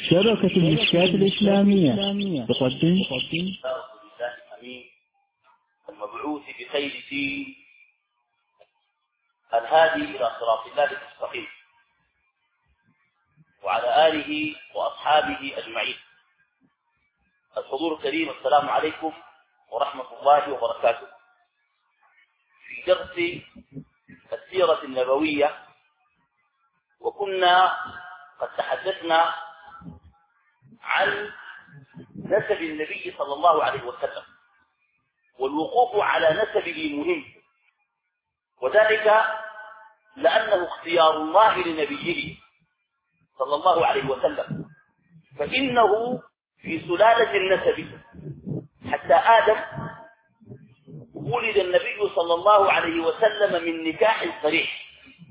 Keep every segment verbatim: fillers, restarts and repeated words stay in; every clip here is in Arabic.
شبكة المشكات الإسلامية تقدم المبعوث بخير دين الهادي إلى صراط الله المستقيم وعلى آله وأصحابه أجمعين. الحضور الكريم، السلام عليكم ورحمة الله وبركاته. في درس السيرة النبوية، وكنا قد تحدثنا عن نسب النبي صلى الله عليه وسلم، والوقوف على نسبه مهم، وذلك لأنه اختيار الله لنبيه صلى الله عليه وسلم، فإنه في سلالة النسب حتى آدم ولد النبي صلى الله عليه وسلم من نكاح صريح.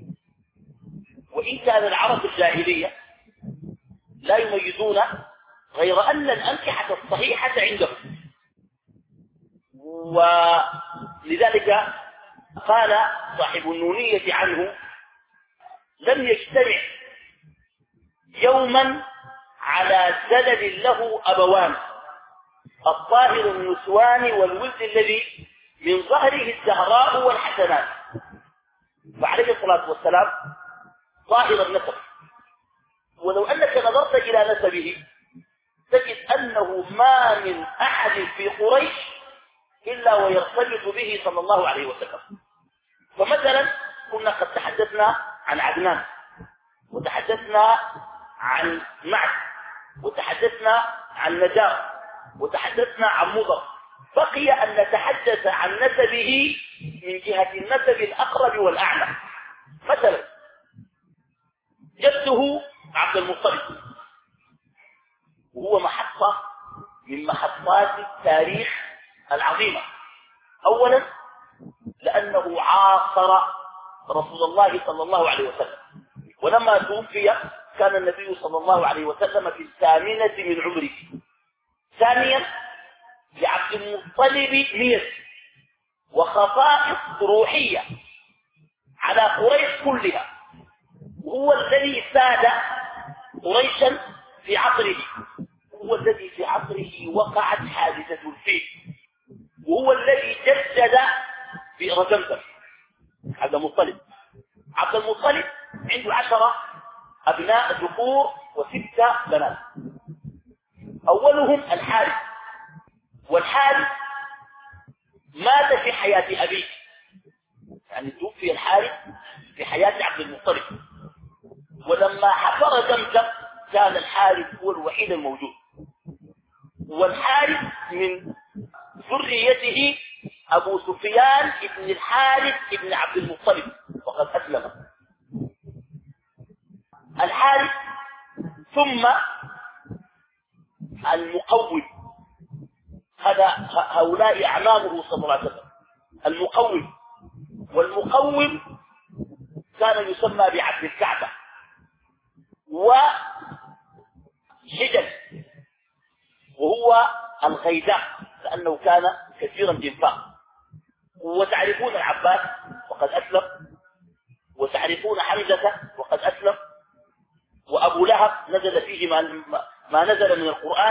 وإن كان العرب الجاهلية لا يميزون غير أن الأنكحة الصحيحة عندهم، ولذلك قال صاحب النونية عنه: لم يجتمع يوما على زلل له أبوان، الطاهر النسوان والولد الذي من ظهره الزهراء والحسنات. فعليه الصلاة والسلام طاهر النسب، ولو أنك نظرت إلى نسبه تجد أنه ما من أحد في قريش إلا ويرتبط به صلى الله عليه وسلم. فمثلا كنا قد تحدثنا عن عدنان، وتحدثنا عن معد، وتحدثنا عن نجار، وتحدثنا عن مضر. بقي أن نتحدث عن نسبه من جهة النسب الأقرب والأعلى. مثلا جده عبد المطلب، وهو محطة من محطات التاريخ العظيمة. أولا لأنه عاصر رسول الله صلى الله عليه وسلم، ولما توفي كان النبي صلى الله عليه وسلم في الثامنة من عمره. ثانيا لعبد المطلب ميز وخصائص روحية على قريش كلها، وهو الذي ساد قريشا في عصره، هو الذي في عصره وقعت حادثة الفيل، وهو الذي جدد بئر زمزم. عبد المطلب عبد المطلب عنده عشرة أبناء ذكور وستة بنات. أولهم الحارث، والحارث مات في حياة أبيه، يعني توفي الحارث في حياة عبد المطلب، ولما حفر زمزم كان الحارث هو الوحيد الموجود. والحارث من ذريته أبو سفيان ابن الحارث ابن عبد المطلب، وقد أسلم الحارث. ثم المقوم، هذا هؤلاء أعمامه صلى الله عليه وسلم. المقوم، والمقوم كان يسمى بعبد الكعبة. وحجل، وهو الغيداء لأنه كان كثيرا الإنفاق. وتعرفون العباس وقد أسلم، وتعرفون حمزة وقد أسلم، وأبو لهب نزل فيه ما, ما نزل من القرآن.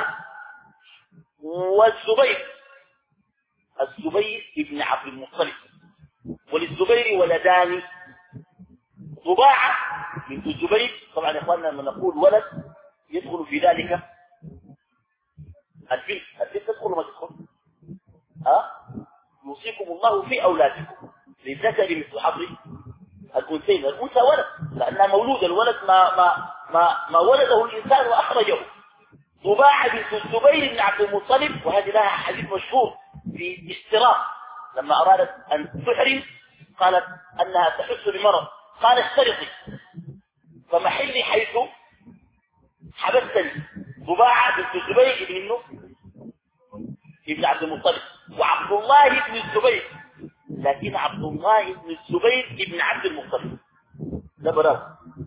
والزبير الزبير ابن عبد المطلب، وللزبير ولدان، ضباعة بنت الزبير. طبعا يا اخواننا لما نقول ولد يدخل في ذلك البنت. البنت تدخل وما تدخل؟ ها؟ يوصيكم الله في أولادكم للذكر مثل حظ الأنثيين. الأنثى ولد لأنها مولودة، الولد ما ما ما ما ولده الإنسان وأخرجه. ضباعة بنت الزبير بن عبد المطلب، وهذه لها حديث مشهور في اشتراط، لما أرادت أن تحرم قالت أنها تحس بمرض، قال اشترطي فمحلي حيث حبستني. ضباعة بنت الزبير ابن ابن عبد المطلب، وعبد الله بن الزبير، لكن عبد الله بن الزبير ابن عبد المطلب لا براو.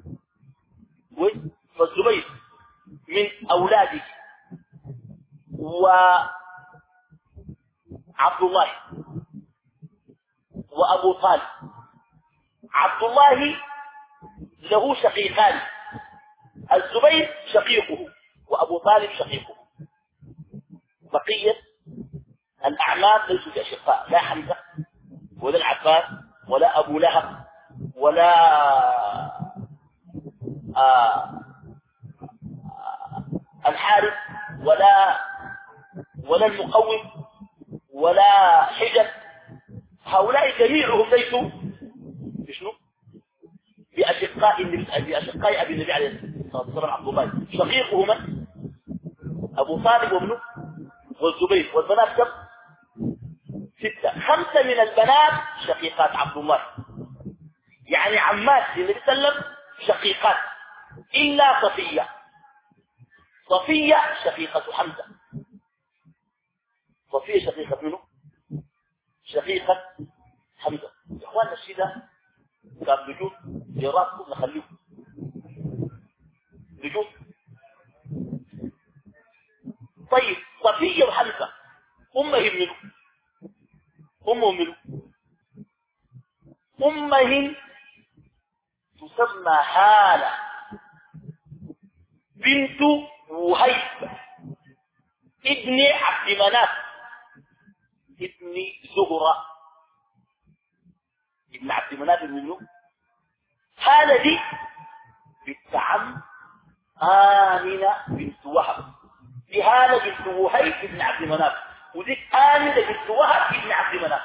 والزبير من أولاده، وعبد الله وأبو طالب. عبد الله له شقيقان، الزبير شقيقه طالب شقيقه. بقية الأعمام ليسوا بأشقاء، لا حمزة ولا العباس ولا أبو لهب ولا آه الحارث ولا ولا المقوم ولا حجر. هؤلاء جميعهم ليسوا بشنو؟ بأشقاء بأشقاء أبي النبي عليه الصلاة والسلام عبد الله. شقيقه من؟ أبو طالب وابنه والزبير. والبنات كم؟ ستة. خمسة من البنات شقيقات عبد الله، يعني عمات النبي صلى الله عليه وسلم شقيقات إلا صفية. صفية شقيقة حمزة. صفية شقيقة منه؟ شقيقة حمزة. يا إخواننا الشيء ده كان لجوء لراسكم نخليه لجوء. طيب صفية وحمزة أمهم منه؟ أمهم منه؟ أمهم تسمى هالة بنت وهيب ابن عبد مناف ابن زهرة ابن عبد مناف منه. هالة دي بنت عم آمنة بنت وهب. دي هالة بنت وهيب ابن عبد مناف، ودي آمنة بنت وهب ابن عبد مناف.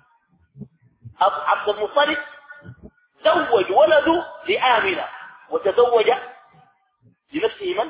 عبد المطلب زوج ولده لآمنة وتزوج لنفسه من؟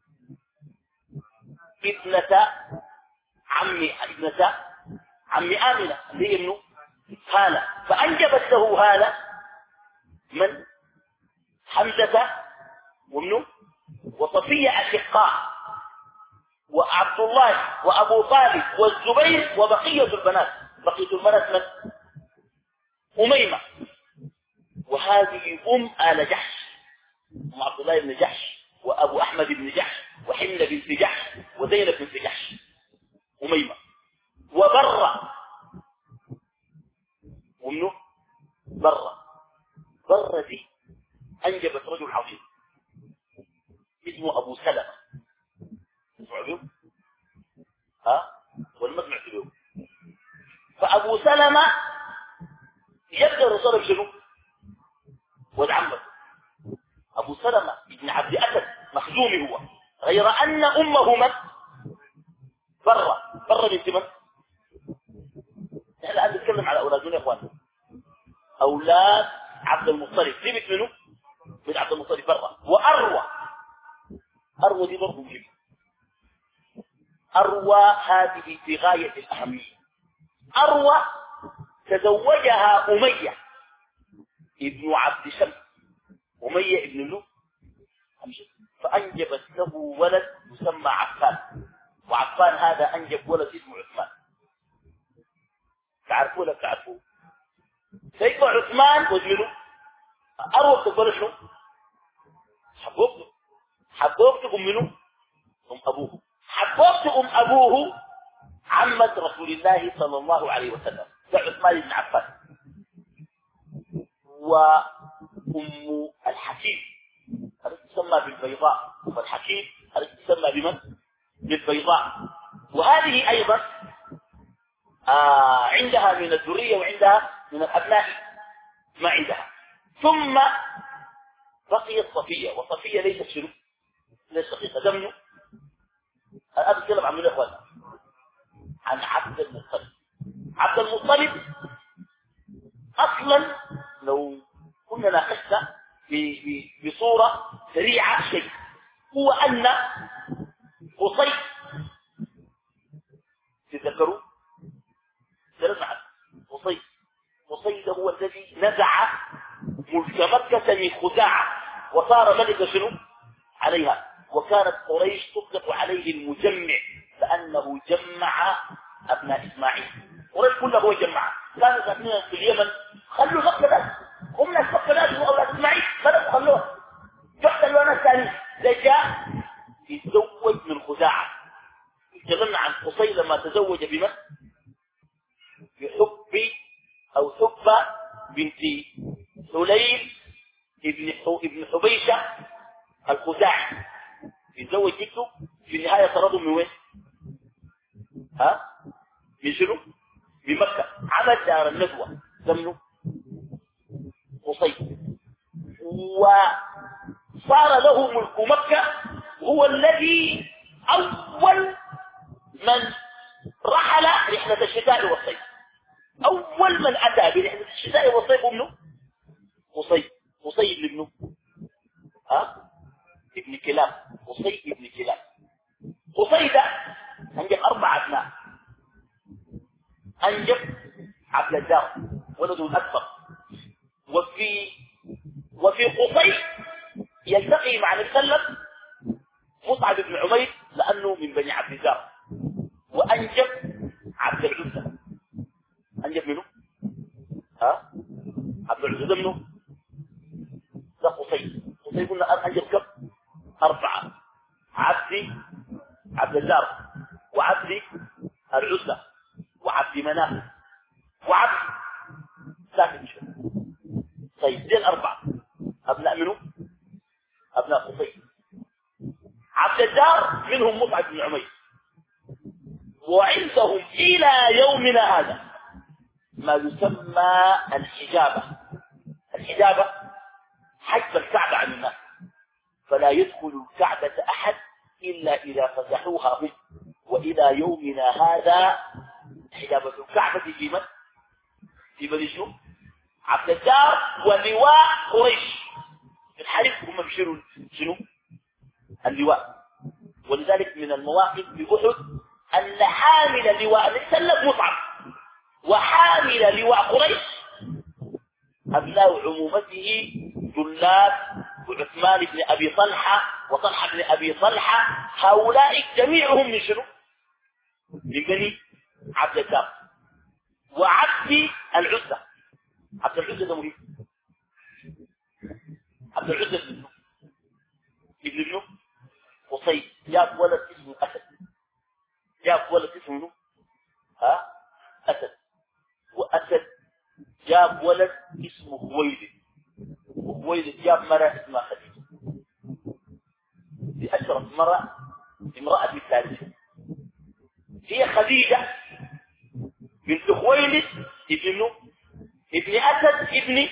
ابنة عم ابنة عم آمنة اللي هي ابنه هالة. فأنجبت له هالة من؟ حمزة وابنه وصفية أشقاء، وعبد الله وأبو طالب والزبير وبقية البنات. بقية البنات من؟ أميمة. وهذه أم آل جحش، أم عبد الله بن جحش وأبو أحمد بن جحش وحملة بنت جحش وزينب بنت جحش. أميمة. وبرة ومنه برة. برة دي أنجبت رجل عظيم اسمه أبو سلمة. تسمعوا به؟ ها؟ ولا ما سمعتوا به؟ فأبو سلمة يبدأ الرسول بشنو؟ ولد عمه أبو سلمة ابن عبد أسد مخزومي هو، غير أن أمه من؟ برة. برة بنت من؟ نحن الآن نتكلم على أولادنا يا إخوان. أولاد عبد المطلب دي بنت منه؟ بنت عبد المطلب برة. وأروى. أروى دي برضه مهمة. أروى هذه في غاية الأهمية. أروى تزوجها أمية ابن عبد شمس. أمية ابن له فأنجبت له ولد يسمى عفان، وعفان هذا أنجب ولد اسمه عثمان. تعرفوه ولا تعرفوه؟ سيدنا عثمان وجميله أروى تقول شنو؟ حبوبته. حبوبته أم منه؟ أم أبوه. حبوبته أم أبوه عمة رسول الله صلى الله عليه وسلم، ده عثمان بن عفان. وأم الحكيم هذا تسمى بالبيضاء، والحكيم هذا تسمى بمن؟ بالبيضاء. وهذه أيضا آه عندها من الذرية وعندها من الأبناء ما عندها. ثم بقيت صفية، وصفية ليست شنو؟ ليست شقيقة دمه. الآن أتكلم عن من الأخوان؟ عن عبد المطلب. عبد المطلب أصلا لو كنا ناقشنا بصورة سريعة شيء، هو أن قصي تذكروا ترجع قصي قصي ده هو الذي نزع ملك مكة من خزاعة وصار ملك شنو عليها. وكانت قريش تطلق عليه المجمع لأنه جمع أبناء إسماعيل. قريش كله هو جمع. كانوا ساكنين في اليمن خلوا مكة، هم ناس مكة ناس وأولاد إسماعيل بدأوا خلوها يحتلوا ناس ثانيين. جاء يتزوج من خزاعة. تكلمنا عن قصي لما تزوج بمن؟ بحب أو حبة بنت سليم ابن ابن حبيشة الخزاعي. يتزوج جده في النهاية طردوا من وين؟ ها؟ من شنو؟ من مكة. عمل دار الندوة زمنه قصي، وصار له ملك مكة. هو الذي أول من رحل رحلة الشتاء والصيف، أول من أتى برحلة الشتاء والصيف ابنه قصي. قصي ابن ابنه ها؟ ابن كلاب. قصي ابن كلاب. قصي ده أنجب أربع أبناء. أنجب عبد الدار ولده الأكبر، وفي وفي قصي يلتقي مع المسلم مصعب بن عمير لأنه من بني عبد الدار، وأنجب عبد العزة. أنجب منه ها؟ عبد العزة منه ده قصي. قصي قلنا أنجب كم؟ أربعة: عبدي عبد الدار، وعبدي العزة، وعبد مناف، وعبد ساكن شو. طيب دين أربعة أبناء منه أبناء قصي. عبد الدار منهم مصعب بن عمير. وعندهم إلى يومنا هذا ما يسمى الحجابة. الحجابة حجب الكعبة عن الناس، فلا يدخل الكعبة أحد إلا إذا فتحوها هم. وإلى يومنا هذا حجابة الكعبة في من؟ في بني شنو؟ عبد الدار ولواء قريش. في الحرب هم بيشيروا شنو؟ اللواء. ولذلك من المواقف بأحد أن حامل لواء السلف مصعب، وحامل لواء قريش أبناء عمومته جلاب وعثمان بن أبي طلحة وطلحة بن أبي طلحة. هؤلاء جميعهم من شنو؟ من بني عبد الدار. وعبد العزة. عبد العزة ده مهم. عبد العزة ابن ابن ابنه قصي جاب ولد اسمه أسد. جاب ولد اسمه ها أسد. وأسد جاب ولد اسمه خويلد. وخويلد جاب مرأة اسمها خديجة. دي أشرف مرأة امرأة الثالثة هي خديجة بنت خويلد ابن ابن أسد ابن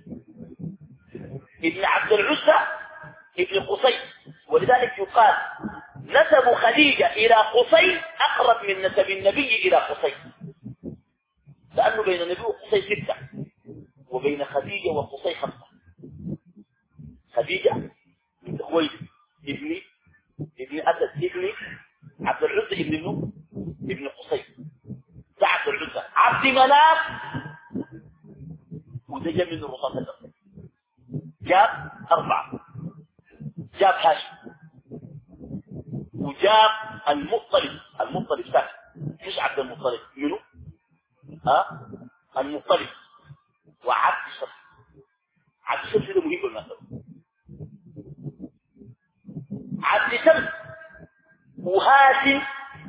ابن عبد العزة ابن قصي. ولذلك يقال نسب خديجة إلى قصي أقرب من نسب النبي إلى قصي، لأنه بين النبي وقصي ستة، وبين خديجة وقصي خمسة. خديجة بنت خويلد ابن ابن أسد ابن عبد العزة ابن ابن ابن قصي. ده عبد العزة. عبد مناف وده جاب من الرصاص الأرض. جاب أربعة. جاب هاشم، وجاب المطلب. المطلب ساكن مش عبد المطلب. منه ها المطلب. وعبد شمس. عبد شمس ده مهم بالمثل. عبد شمس وهاشم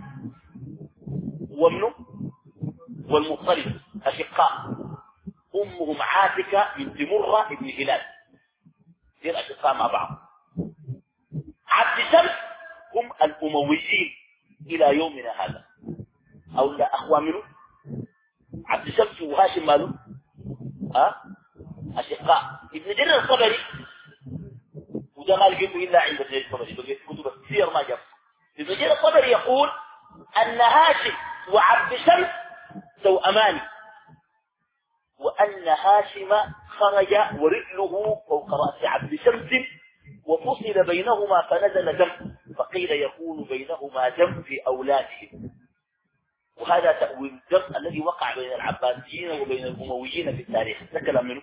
ومنه والمطلب أشقاء. أمهم عاتكة بنت مرة ابن هلال. دين أشقاء مع بعض. عبد شمس هم الأمويين إلى يومنا هذا، أو لا أخوة منه. عبد شمس وهاشم ماله ها أشقاء. ابن جرير الطبري وده ما لقيته إلا عند ابن جرير الطبري، بقيت كتب السير ما جاب. ابن جرير الطبري يقول أن هاشم وعبد شمس توأمان، وأن هاشم خرج ورجله فوق رأس عبد شمس وفصل بينهما فنزل دم، فقيل يكون بينهما دم في أولادهم. وهذا تأويل الدم الذي وقع بين العباسيين وبين الأمويين في التاريخ. ده كلام منه.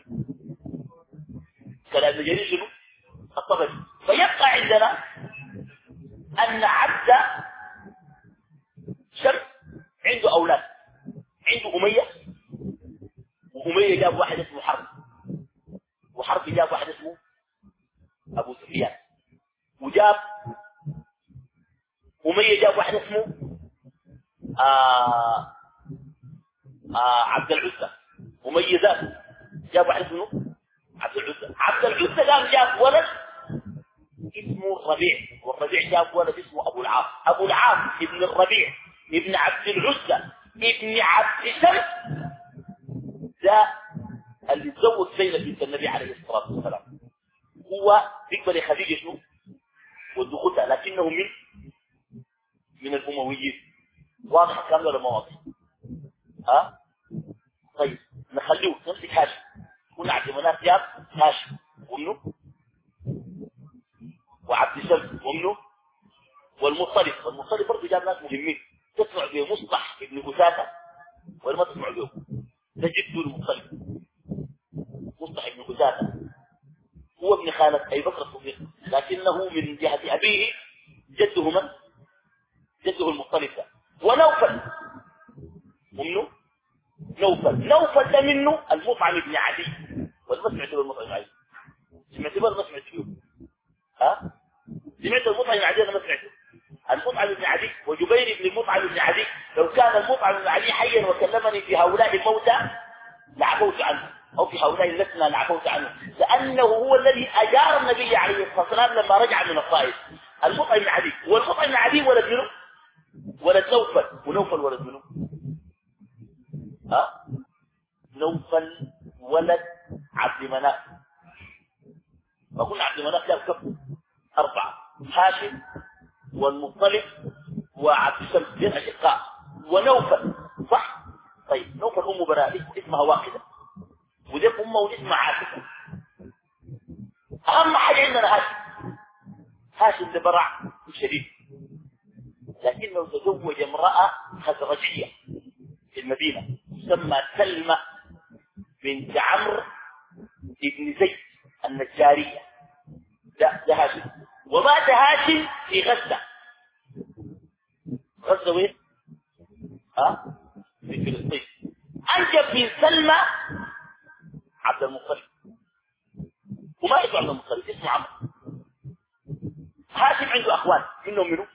كلام جرير شنو؟ الطبري. فيبقى عندنا أن عبد شمس عنده أولاد. عنده أمية، وأمية جاب واحد اسمه حرب، وحرب جاب واحد اسمه أبو سفيان، وجاب أمية جاب واحد اسمه آه آه عبد العزة. أمية ذات جاب واحد اسمه عبد العزة. عبد العزة قام جاب ولد اسمه الربيع، والربيع جاب ولد اسمه أبو العاص. أبو العاص ابن الربيع ابن عبد العزى ابن عبد شمس ده اللي تزوج زينب بنت النبي عليه الصلاة والسلام. هو بيقبل خديجة شنو والدخولها، لكنه من من الأمويين. واضح الكلام ولا ما واضح؟ ها؟ طيب نخليه نمسك هاشم. كنا عبد مناف جاب هاشم ومنه وعبد شمس ومنه والمطلب. والمطلب برضه جاب ناس مهمين. تسمع بمصطح ابن قتادة ولا ما تسمع به؟ ده جده المطلب. مصطح ابن قتادة هو ابن خالة أبي بكر الصديق، لكنه من جهة أبيه جده من؟ جده المطلب ده. ونوفل ومنه نوفل. نوفل ده منه المطعم ابن عدي. ولا ما سمعت بالمطعم ابن عدي؟ سمعت به ولا ما سمعت فيه؟ ها؟ سمعت المطعم ابن عدي ولا ما سمعته؟ المطعم ابن عدي وجبير بن المطعم ابن عدي. لو كان المطعم ابن عدي حيا وكلمني في هؤلاء الموتى لعفوت عنه، أو في هؤلاء اللسنة لعفوت عنه، لأنه هو الذي أجار النبي عليه الصلاة والسلام لما رجع من الطائف. المطعم ابن عدي. والمطعم ابن عدي ولد منه ولد نوفل. ونوفل ولد منه ها؟ نوفل ولد عبد مناف. ما قلنا عبد مناف جاب كم؟ أربعة: هاشم والمطلب وعبد شمس بن أشقاء ونوفل، صح؟ طيب نوفل أم براء اسمها واحدة، وذيك أمه اسمها عاتكة. أهم حاجة عندنا هاشم. هاشم ده براع شديد، لكنه تزوج امرأة خزرجية في المدينة تسمى سلمى بنت عمرو بن زيد النجارية. ده ده هاشم. ومات هاشم في غزة. غزة وين؟ ها؟ في فلسطين. أنجب من سلمى عبد المطلب، وما اسمه عبد المطلب، اسمه عمرو. هاشم عنده أخوان، منهم منه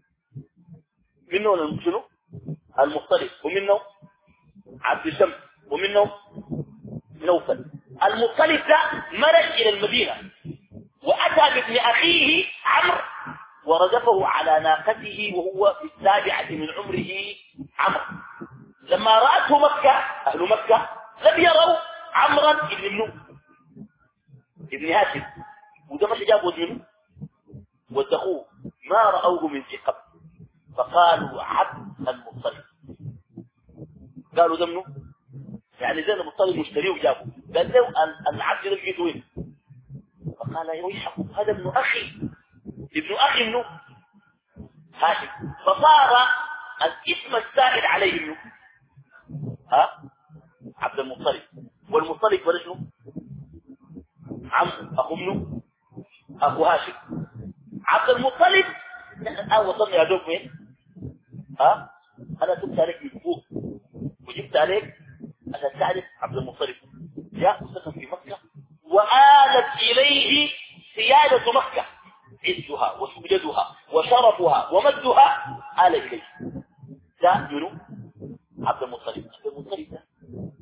منهم شنو؟ المطلب، ومنهم عبد شمس، ومنهم نوفل. المطلب ده مرج إلى المدينة وأتى بابن أخيه عمرو ورجفه على ناقته وهو في السابعة من عمره عمرو. لما رأته مكة أهل مكة لم يروا عمرا ابن منه ابن هاشم، وده مش جابوا منه ودخوه، ما رأوه من ثقب فقالوا عبد المطلب. قالوا ده منه يعني زي المطلب مشتريه وجابه. قال له العبد ده لقيته وين؟ فقال يا ويحكم هذا ابن أخي ابن أخي منه هاشم. فصار الاسم السائد عليه منه ها عبد المطلب. والمطلب ورجله عم أخو منه أخو هاشم. عبد المطلب الآن وصلنا يا دوب وين؟ ها أنا جبت عليك من فوق وجبت عليك عشان تعرف عبد المطلب جاء وسكن في مكة وآلت إليه سيادة مكة، عزها وسجدها وشرفها ومجدها آل إليه. جاء منه عبد المطلب. عبد المطلب ده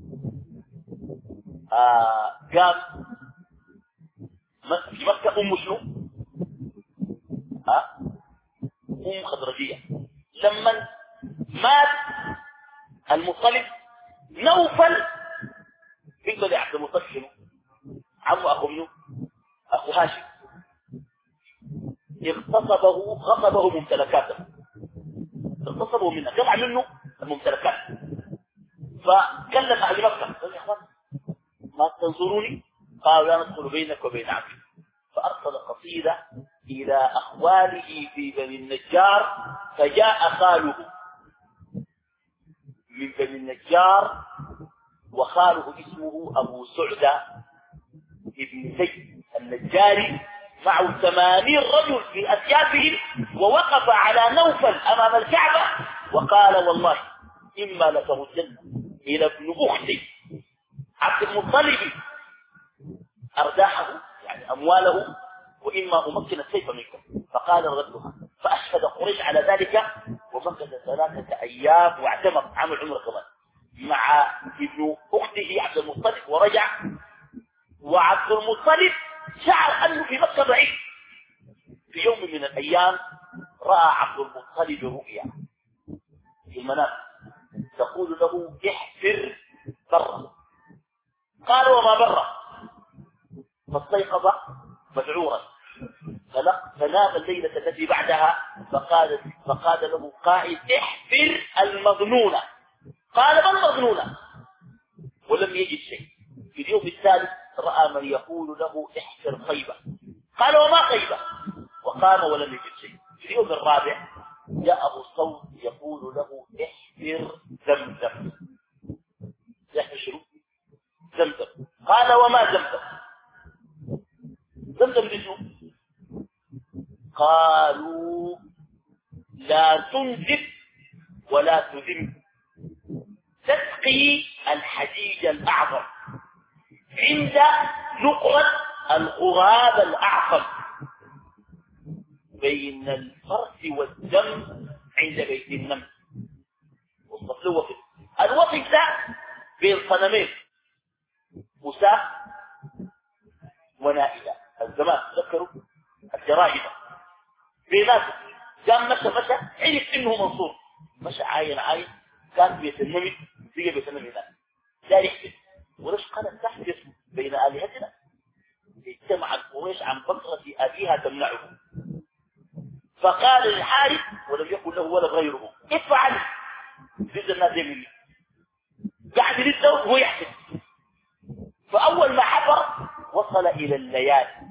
آه قام في مكة أم شنو؟ ها أم خضرجية. لما مات المطلب نوفل يقبل عبد المطلب شنو؟ عمه أخو منه أخو هاشم. اغتصبه غصبه ممتلكاته، اغتصبه منه، جمع منه الممتلكات. فكلم أهل مكة قال يا أخوان ما تنصروني؟ قالوا لا ندخل بينك وبين عبدك. فأرسل قصيدة إلى أخواله في بني النجار، فجاء خاله من بني النجار وخاله اسمه أبو سعدة ابن زيد النجاري معه ثمانين رجل في أسيافهم، ووقف على نوفل أمام الكعبة وقال والله إما لتردن إلى ابن أختي عبد المطلب أرداحه يعني أمواله، وإما أمكن السيف منكم. فقال ردها. فأشهد قريش على ذلك ومكث ثلاثة أيام واعتمر عمل عمره كمان مع ابن أخته عبد المطلب ورجع. وعبد المطلب شعر أنه في مكة ضعيف في يوم من الأيام رأى عبد المطلب رؤيا في المنام تقول له احفر برا. قال وما برا؟ فاستيقظ مذعورا فنام الليلة التي بعدها فقال, فقال له قائد احفر المظنونة. قال ما المظنونة؟ ولم يجد شيء. في اليوم الثالث رأى من يقول له احفر خيبة. قال وما خيبة؟ وقام ولم يجد شيء. في اليوم الرابع جاءه صوت يقول له احفر زمزم. يحفر شنو؟ زمزم. قال وما زمزم؟ زمزم بشنو؟ قالوا لا تنزف ولا تذم، تسقي الحجيج الأعظم عند نقرة الغراب الأعظم بين الفرس والدم عند بيت النمل. وصف له وصف. الوصف ده بين صنمين موسى ونائلة الزمان تذكروا الجرائدة بيناتهم. قام مشى مشى عرف انه منصور مشى عاين عاين كان بيت النمل بيجي بيت النمل هناك لا يحسن وليش قالت تحدث بين آلهتنا. اجتمع قريش عن بكرة أبيها تمنعه فقال للحارث ولم يكن له ولد غيره افعل زد الناس مني قاعد يرده وهو يحسن. فأول ما حفر وصل إلى الليالي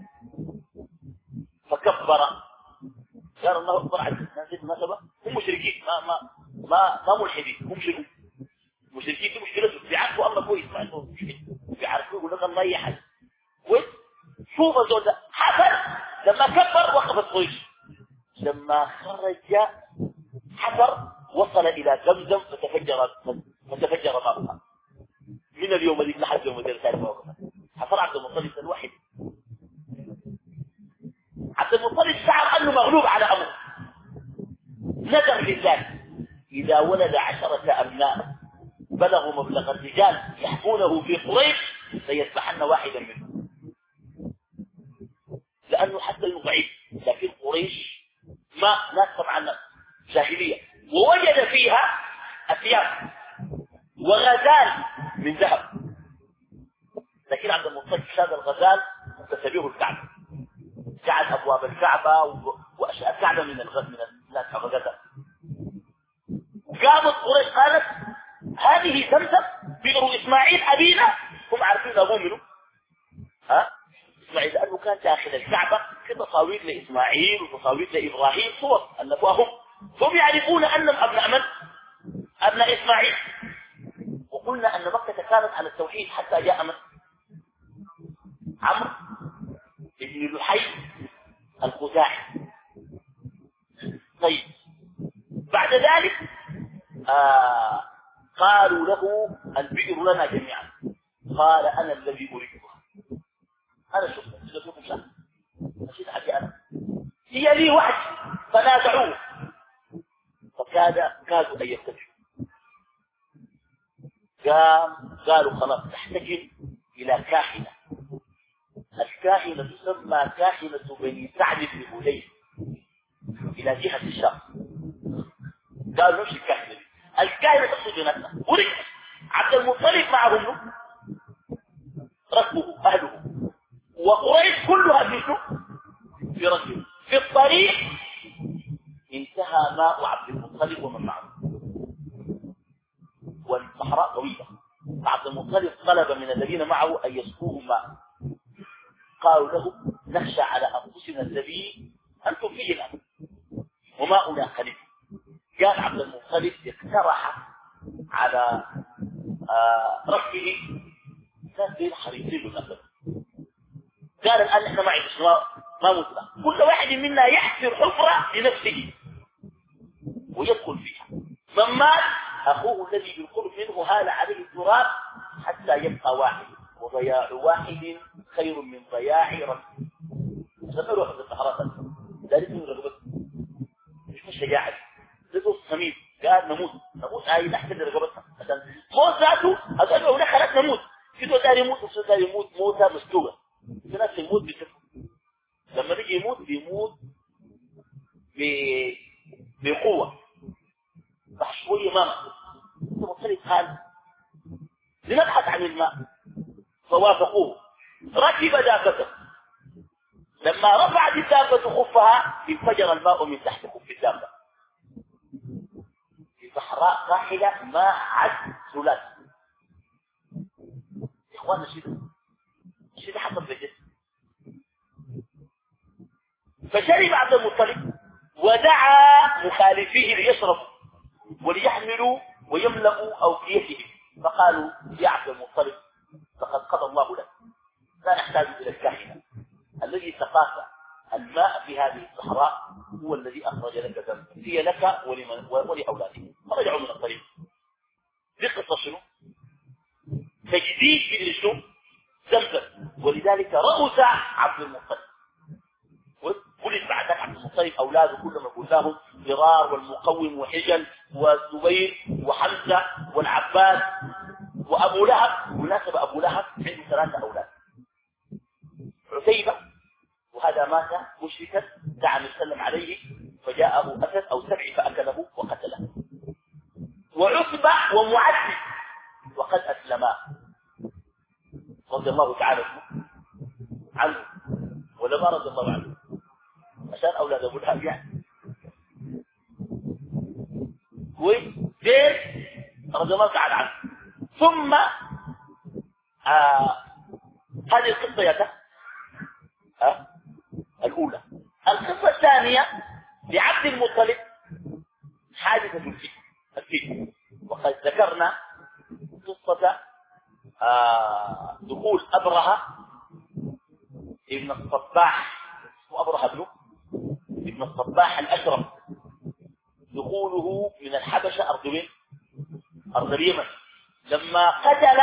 فكبر قال الله أكبر على الناس المناسبة. هم مشركين ما ما ما ما ملحدين. هم شنو؟ مشركين. دي مشكلتهم بيعرفوا أمر كويس ما عندهم مشكلة بيعرفوا يقول لك الله يحل كويس. شوف الزول ده حفر لما كبر وقفت قريش. لما خرج حفر وصل إلى زمزم فتفجر فتفجر ماءها. من اليوم ذيك لحد يوم ذيك ثالث وقفت. حفر عبد المطلب الواحد. عبد المطلب شعر أنه مغلوب على أمره نذر لله إذا ولد عشرة أبناء بلغوا مبلغ الرجال يحكونه في قريش سيذبحن واحدا منهم لأنه حتى ضعيف. لكن قريش ما ناس طبعا جاهلية ووجد فيها أثياب وغزال من ذهب. لكن عبد المطلب شاد الغزال وتسبيه الكعبة جعل أبواب الكعبة وأشياء الكعبة من الغزال من الناس الغزال. قامت قريش قالت هذه زمزم بئر إسماعيل أبينا. هم عارفين أبوه منه ها إسماعيل لأنه كان داخل الكعبة في تصاوير لإسماعيل وتصاوير لإبراهيم صور ألفوهم. هم يعرفون أنهم أبناء من؟ أبناء إسماعيل. وقلنا أن مكة كانت على التوحيد حتى جاء من؟ عمرو ابن لحي الخزاعي. طيب بعد ذلك آه قالوا له البئر لنا جميعا. قال أنا الذي أريدها. أنا شفت شفتكم شهر مشيت حقي أنا هي لي وحدي فنازعوه فكاد كادوا أن يفتشوا. قام قالوا خلاص تحتجم إلى كاهنة. الكاهنة تسمى كاهنة بني سعد بن هليل إلى جهة الشام. قالوا نمشي الكاهنة دي. الكاهنة تقصد نفسها ورد عبد المطلب معهم ركبه أهله وقريش كلها في شو في ركبه. في الطريق انتهى ماء عبد المطلب ومن معه والصحراء طويلة. عبد المطلب طلب من الذين معه أن يسقوه ماء. قالوا له نخشى على أنفسنا الذي أنتم فيه الآن وماؤنا قليل. قال عبد المطلب اقترح على آه ركبه كان دين حريصين له. قال الآن احنا معي ما ما مطلع كل واحد منا يحفر حفرة لنفسه ويدخل فيها. من مات أخوه الذي بالقرب منه هال عليه التراب حتى يبقى واحد وضياع واحد خير من ضياع ركب. سنروح في الصحراء لا لازم رغبته مش شجاعة لازم صميم. قال نموت نموت هاي نحتاج رغبتها مثلا موت ذاته هذا هنا خلاص نموت في دار يموت وفي دار يموت موتة مسلوبة. في ناس يموت بسفر لما بيجي يموت بيموت بقوة. بعد شوية ما مات. المطلب قال لنبحث عن الماء، فوافقوه. ركب دابته، لما رفعت الدابة خفها انفجر الماء من تحت خف الدابة في صحراء ساحلة ماء عذب ثلاثي. يا اخوانا شيء شيء حصل بجد. فشرب عبد المطلب ودعا مخالفيه ليشربوا وليحملوا ويملأوا أوكيتهم، فقالوا يا عبد المطلب لقد قضى الله لك، لا نحتاج إلى الكاهنة، الذي سقاك الماء في هذه الصحراء هو الذي أخرج لك ذنبا، هي لك ولمن ولأولادك. فرجعوا من الطريق. دي قصة شنو؟ تجديد في شنو؟ زمزم. ولذلك رؤس عبد المطلب. ولد بعد عبد المطلب أولاده كلهم يقول لهم ضرار والمقوم وحجل والزبير وحمزة والعباس وأبو لهب. مناسبة أبو لهب عنده ثلاثة أولاد، عتيبة وهذا مات مشركا، دعا يسلم عليه فجاءه أسد أو سبع فأكله وقتله، وعتبة ومعد وقد أسلما رضي الله تعالى عنه ولما رضي الله عنه عشان أولاد أبو لهب يعني وزيد رضي الله تعالى عنه. ثم آه هذه القصة يا أه؟ الأولى. القصة الثانية لعبد المطلب حادثة الفيل الفيل وقد ذكرنا قصة آه دخول أبرهة ابن الصباح، وأبرهة ابنه ابن الصباح الأشرف، دخوله من الحبشة أرض مين؟ أرض اليمن، لما قتل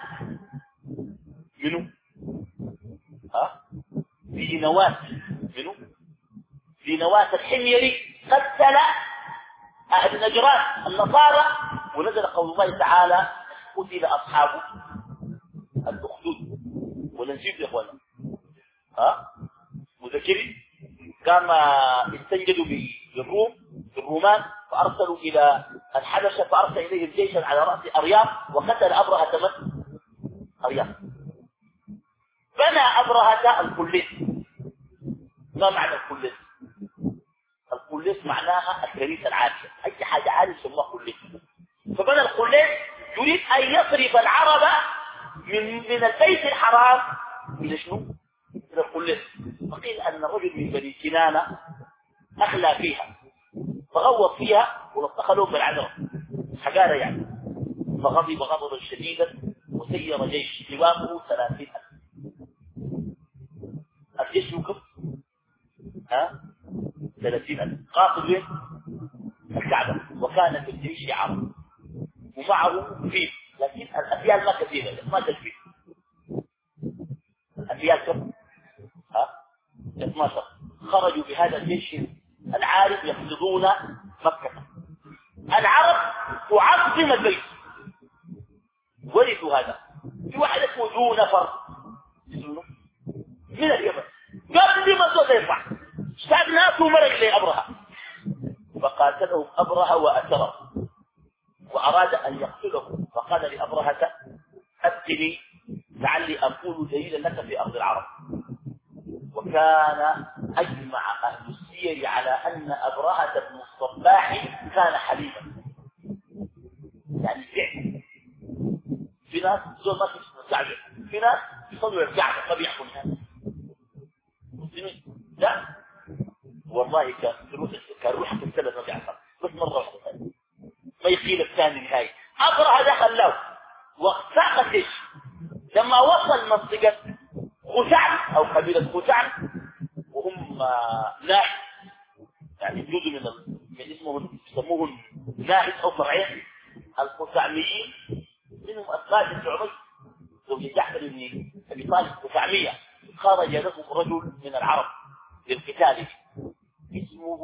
منه ها في نواة منه في نواة الحميري قتل أهل نجران النصارى، ونزل قول الله تعالى قتل أصحاب الأخدود. ونسيب يا إخوانا ها مذكرين كما استنجدوا بالروم بالرومان فأرسلوا إلى الحبشة، فأرسل إليهم جيشا على رأس أرياف وقتل أبرهة من أرياف. بنى أبرهة الكليس. ما معنى الكليس؟ الكليس معناها الكنيسة العالية، أي حاجة عالية يسموها كليس. فبنى الكليس يريد أن يصرف العرب من من البيت الحرام إلى شنو؟ إلى الكليس. فقيل أن رجل من بني كنانة أخلى فيها فغوط فيها ولطخلوا بالعذرة حجارة يعني، فغضب غضبا شديدا وسير جيش سواه ثلاثين ألف. الجيش يوقف ها ثلاثين ألف قاصد وين؟ الكعبة. وكان في الجيش عرب ومعه فيل، لكن الأفيال ما كثيرة ما تشفي. الأفيال كم؟ ها اثني عشر. خرجوا بهذا الجيش العارف يقصدون مكة. العرب تعظم البيت، ورثوا هذا. في واحد اسمه ذو نفر من اليمن قال لي ما صوت يرفع استعدناته ومرق لي أبرهة، فقاتلهم أبرهة وأسره وأراد أن يقتله، فقال لأبرهة أبتني لعلي أكون دليلا لك في أرض العرب. وكان أجمع أهل السير على أن أبرهة بن الصباح كان حليما، يعني فعلا. في ناس زول ما تشتغل الكعبة، في ناس يصلوا الكعبة ما بيحكوا هذا مسلمين. لا والله كان روحك السبب ما بيحصل، بس مرة واحدة ما يخيل الثاني نهاية. أبرهة دخل له وساق الجيش. لما وصل منطقة خثعم أو قبيلة خثعم وهم ناحس، يعني جزء من ال... من اسمهم يسموهم ناحس أو فرعين. الخثعميين منهم أسباب بنت عمير زوج جعفر بن أبي طالب خثعمية. خرج لهم رجل من العرب للقتال اسمه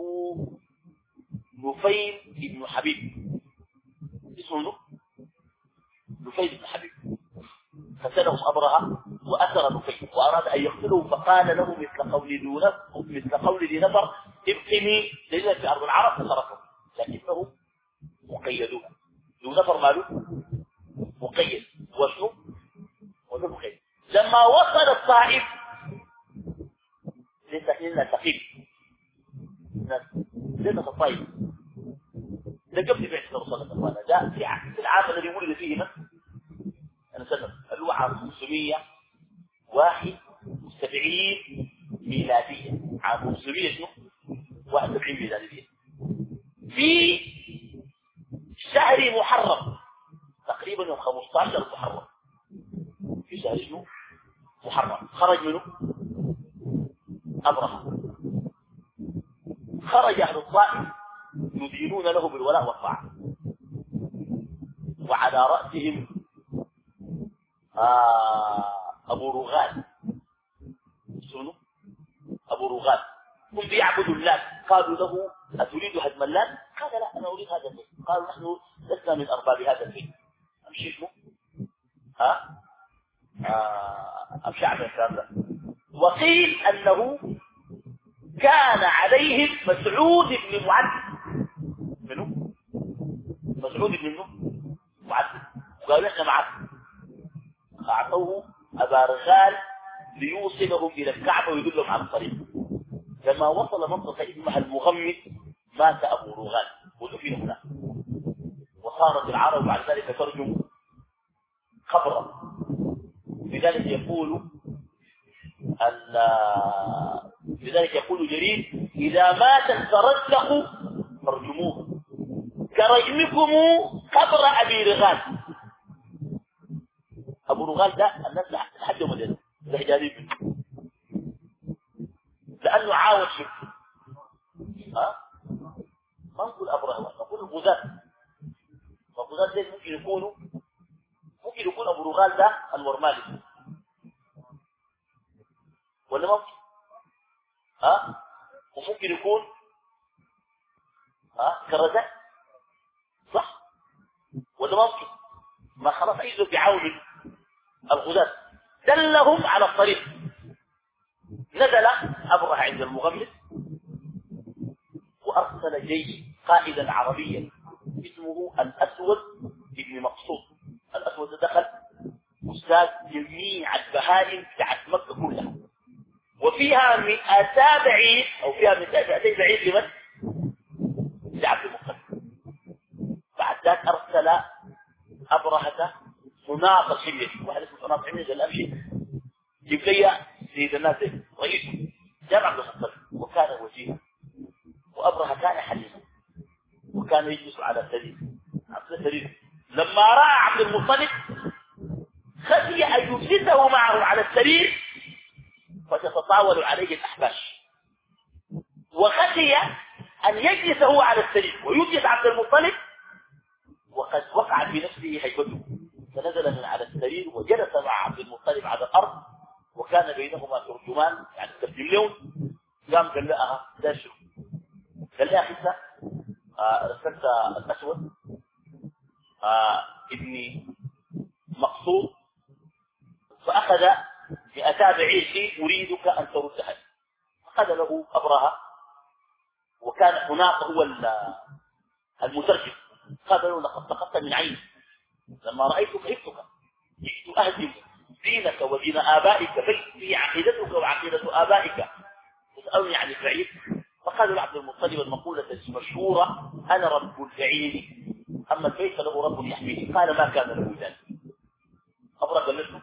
نفيل بن حبيب، اسمه نفيل بن حبيب. قتلهم أبرهة وأسر نفيل وأراد أن يقتله، فقال له مثل قول ذو مثل قول ذي نفر ابقني ليس في أرض العرب فتركهم، لكنهم مقيدون ذو نفر ماله مقيد وشنو وشنو مقيد. لما وصل الطائف ليس إلا ثقيف ليس الطائف ده قبل بعثة الرسول صلى الله عليه وسلم، ده في العام الذي ولد فيه من أنا سنة اللي هو عام خمسمائة وواحد وسبعين ميلادية، عام خمسمائة شنو واحد وسبعين ميلادية في شهر محرم تقريبا يوم خمسة عشر محرم، في شهر شنو محرم خرج منه أبرهة، خرج أهل الطائف يدينون له بالولاء والطاعة، وعلى رأسهم آه أبو رغال شنو أبو رغال، هم بيعبدوا اللات، قالوا له أتريد هدم اللات؟ قال لا أنا أريد هذا البيت، قالوا نحن لسنا من أرباب هذا البيت، أمشي شنو ها آه أمشي على الكلام ده. وقيل أنه كان عليهم مسعود بن معد، منو مسعود بن معد، وقالوا احنا معك، أعطوه أبا رغال ليوصلهم إلى الكعبة ويدلهم على الطريق. لما وصل منطقة اسمها المغمد مات أبو رغال ودفن هناك، وصارت العرب بعد ذلك ترجم قبره، لذلك يقول لذلك يقول جرير إذا مات الترسخ فارجموه كرجمكم قبر أبي رغال. أبو رغال ده الناس لحد يوم الدين زهجانين منه لأنه عاود شرك، ها ما نقول أبرهة نقول الغزاة، الغزاة دي ممكن يكونوا ممكن يكون أبو رغال ده أنور مالك ولا ممكن ها وممكن يكون ها كرزاء صح ولا ممكن ما خلاص عايزوا بيعاونوا الغزاة دلهم على الطريق. نزل أبرهة عند المغمس وأرسل جيش قائدا عربيا اسمه الأسود بن مقصود. الأسود دخل أستاذ جميع البهائم بتاعت مكة كلها، وفيها مئتا بعيد أو فيها مئتين بعيد لمن؟ لعبد المطلب. بعد ذلك أرسل أبرهة مناط حمير، واحد اسمه مناط حمير قال أمشي جيب لي سيد الناس رئيسه جاب عبد المطلب، وكان وجيها، وأبرهة كان حليما وكان يجلس على السرير عبد السرير. لما رأى عبد المطلب خشي أن يجلسه معه على السرير فتتطاول عليه الأحباش، وخشي أن يجلس هو على السرير ويجلس عبد المطلب وقد وقع في نفسه هيبته، فنزل من على السرير وجلس مع عبد المطلب على الأرض، وكان بينهما ترجمان يعني ترجم لهم. قام قال لها ده شو؟ قال لها خسة رسلت الأسود آه ابني مقصود فأخذ مئتا بعير أريدك أن تردها. أخذ له أبرهة وكان هناك هو المترجم، قال له لقد سقطت من عيني لما رأيتك هبتك، جئت أهدم دينك ودين آبائك بيتي عقيدتك وعقيدة آبائك تسألني عن البعير. فقال عبد المطلب المقولة المشهورة أنا رب البعير أما البيت له رب يحميه. قال ما كان له ذلك. أبرهة قال له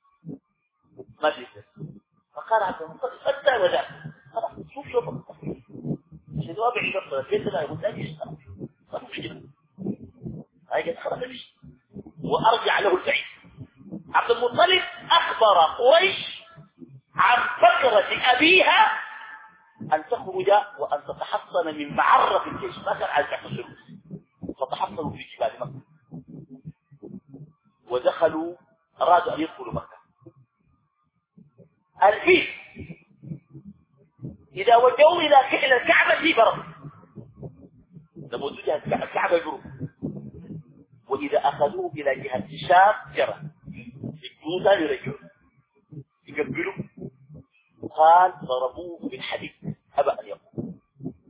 ما جئت. فقال عبد المطلب أنت وذاك خلاص شوف شوف شنو أبعي شرطة البيت لا يقول لا يشتغل ما في مشكلة هاي قلت خلاص أمشي وأرجع له البعير. عبد المطلب أخبر قريش عن فكرة أبيها أن تخرج وأن تتحصن من معرة الجيش، ما كان عايز يحصل الروس، فتحصنوا في جبال مكة ودخلوا أرادوا أن يدخلوا مكة. الفيل إذا وجهوا إلى الكعبة برد لما وجهوا جهة الكعبة يجروا، وإذا أخذوه إلى جهة الشام جرى يجوزا يرجعوا يقبلوا. قال ضربوه بالحديد أبى أن يقوم.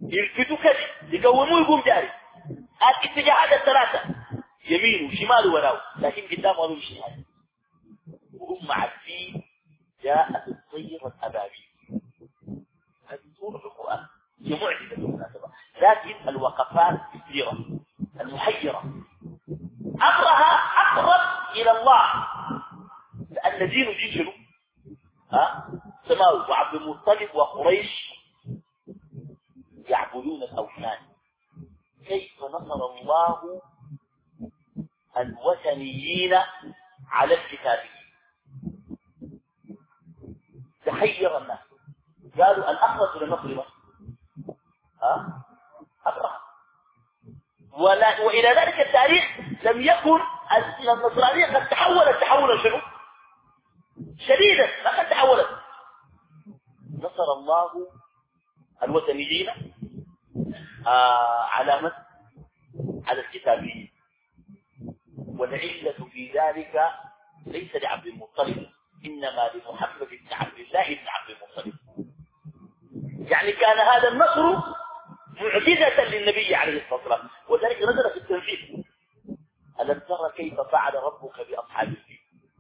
يلفتوا كذب يقوموه يقوم جاري. الاتجاهات الثلاثة يمين وشمال وراء، لكن قدام ما بيمشي هذا. وهم عارفين جاءت الطير والأبابيل. هذه سورة في القرآن هي معجزة بالمناسبة، لكن الوقفات كثيرة المحيرة. أمرها أقرب إلى الله، لأن دينه دين شنو؟ ها؟ سماوي. وعبد المطلب وقريش يعبدون الأوثان. كيف نصر الله الوثنيين على الكتابيين؟ تحير الناس، قالوا الأخرس لنصر ها؟ أقرأ. ولا وإلى ذلك التاريخ لم يكن النصرانية قد تحولت تحولا شنو؟ شديدا، ما قد تحولت. نصر الله الوثنيين آه على من؟ على الكتابيين. والعلة في ذلك ليس لعبد المطلب، إنما لمحمد بن عبد الله بن عبد المطلب. يعني كان هذا النصر معجزة للنبي عليه الصلاة والسلام، وذلك نزل في التنزيل: ألم ترى كيف فعل ربك بأصحاب الفيل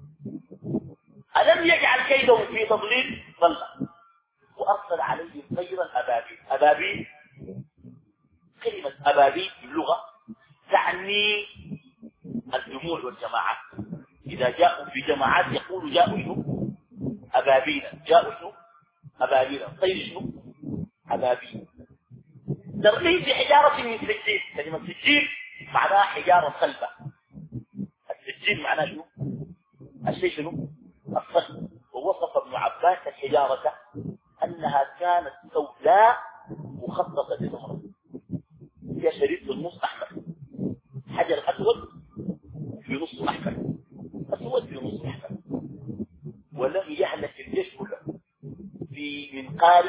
ألم يجعل كيدهم في تضليل؟ ضل. وأرسل عليهم طيرا أبابيل. أبابيل كلمة أبابيل باللغة تعني الجموع والجماعات. إذا جاءوا في جماعات يقولوا جاءوا شنو؟ أبابيل. جاءوا شنو؟ أبابيل. طير شنو؟ أبابيل. ترميم بحجارة من سجيل. كلمة سجيل معناها حجارة صلبة. السجيل معناه شنو؟ الشيء شنو؟ الصلب. ووصف ابن عباس الحجارة أنها كانت سوداء مخططة بزمرة، فيها شريط في النص أحمر، حجر أسود في نص أحمر، أسود في نص أحمر. ولم يهلك الجيش كله في منقار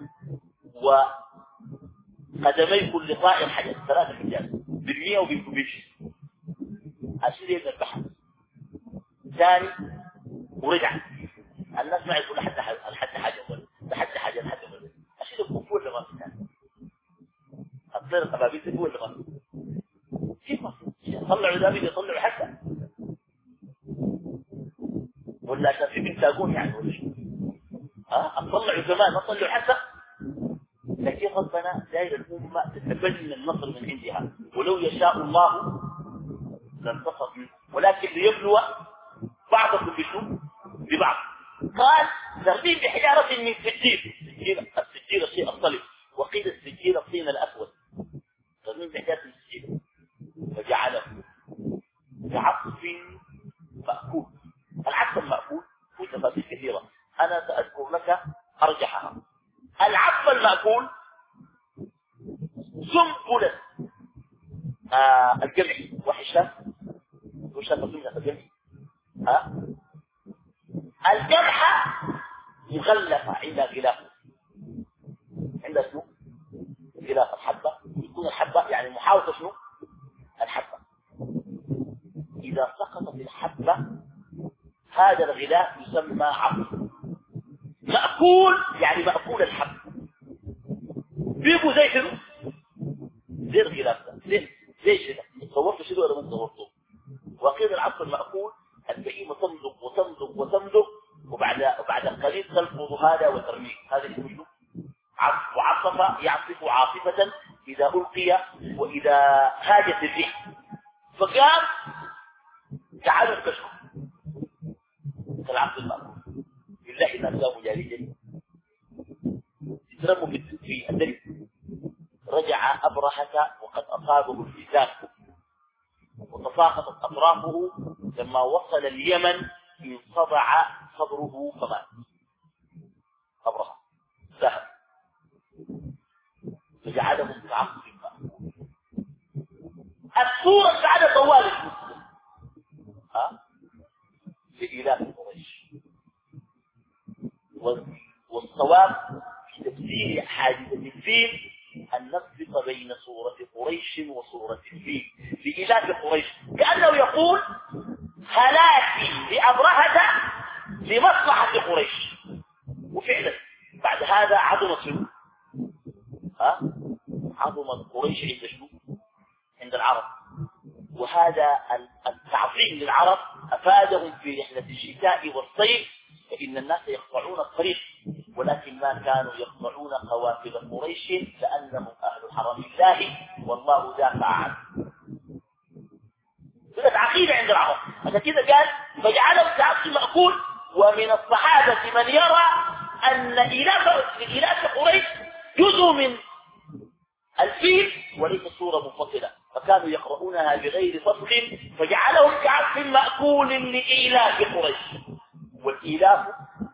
وقدمي كل طائر حجر، ثلاثة حجار بالمئة وبالكوبيش. عشان يبدأ البحث ثاني ورجع. الناس ما يقول لحد حاجة لحد حاجة ولا لحد حاجة لحد ولا عشان يكون ولا ما في ثاني. الطير القبابيل تقول ولا ما كيف ما طلعوا ذابين يطلعوا حتى ولا عشان في بنتاجون يعني ولا شيء. ها اطلعوا زمان ما طلعوا حتى. لكن ربنا داير الأمة تتبنى النصر من عندها، ولو يشاء الله لانتصر منه، ولكن ليبلو بعضكم بشنو؟ ببعض. قال ترميم بحجارة من سجيل. السجيل الشيء الصلب، وقيل السجيل الطين الأسود. ترميم بحجارة من سجيل فجعله كعصف مأكول. العصف المأكول في تفاصيل كثيرة، أنا سأذكر لك أرجحها. العصف المأكول سنبلة آه الجمع وحشة وشة تصميم الجمع. ها الجمحة مغلفة عندها غلاف، عندها شنو؟ غلاف الحبة. يكون الحبة يعني محاوطة شنو؟ الحبة. إذا سقطت الحبة هذا الغلاف يسمى عصف. مأكول يعني مأكول الحب، بيبقوا زي شنو؟ زي الغلاف ده، زي زي كده. صورته شنو ولا ما صورته؟ وقيل العصف المأكول البهيمة تمضغ وتمضغ وتمضغ وبعد وبعد قليل تلفظ هذا وترميه. هذا اسمه شنو؟ عصف. وعصف يعصف عاصفة إذا ألقي وإذا هاجت الريح. فقام تعالوا الكشف كالعصف المأكول. بالله إذا قاموا جاريا يترموا في الدرب. رجع أبرهة وقد أصابه الإزاز وتساقطت أطرافه. لما وصل اليمن انصدع صدره فمات. أبرهة ذهب فجعلهم كعصف مأكول. الصورة بعد طوال المسلم ها لإله قريش. والصواب في تفسير حادثة الفيل أن نفرق بين صورة قريش وصورة الفيل لإله قريش، كأنه يقول هلاكي لأبرهة لمصلحة قريش. وفعلا بعد هذا عظم شنو؟ ها عظمت قريش عند شنو؟ عند العرب. وهذا التعظيم للعرب أفادهم في رحلة الشتاء والصيف، فإن الناس يقطعون الطريق، ولكن ما كانوا يقطعون قوافل قريش لأنهم أهل حرم الله والله دافع عنه. كانت عقيدة عند العرب. عشان كده قال فجعله كعبد مأكول. ومن الصحابة من يرى أن إلاف قريش جزء من الفيل وليس سورة منفصلة، فكانوا يقرؤونها بغير فصل، فجعلهم كعبد مأكول لإيلاف قريش. والإيلاف